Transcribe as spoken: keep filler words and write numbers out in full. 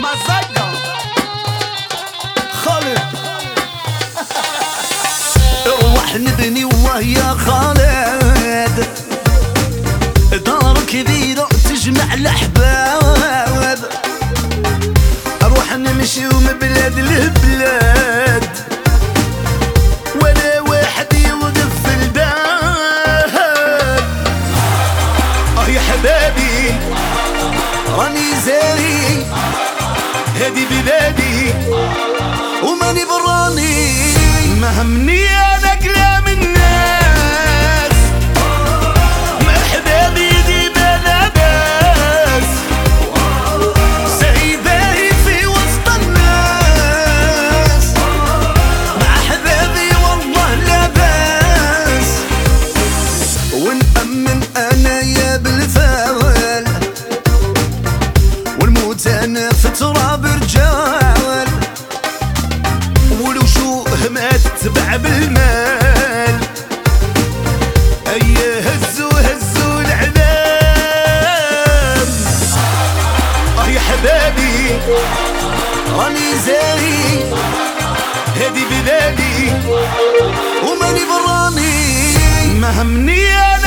مزاجة خالد روح نبني وهي خالد دار كبيرة تجمع الأحباب، أروح نمشي من بلاد لبلاد ولا واحد يوقف في الباب. اه يا حبابي راني زاري هادي بلادي وماني براني، ما همني انا كلام الناس، مرحبا بيدي بلا باس، سايباي في وسط الناس مع حبابي والله لا باس، ونأمن انايا بالفوال والموت انا في تراب رجال، ولو شو ما تتبع بالمال ايه هزو هزو العلام. اه يا حبابي راني زاري هادي بلادي وماني براني، ما همني انا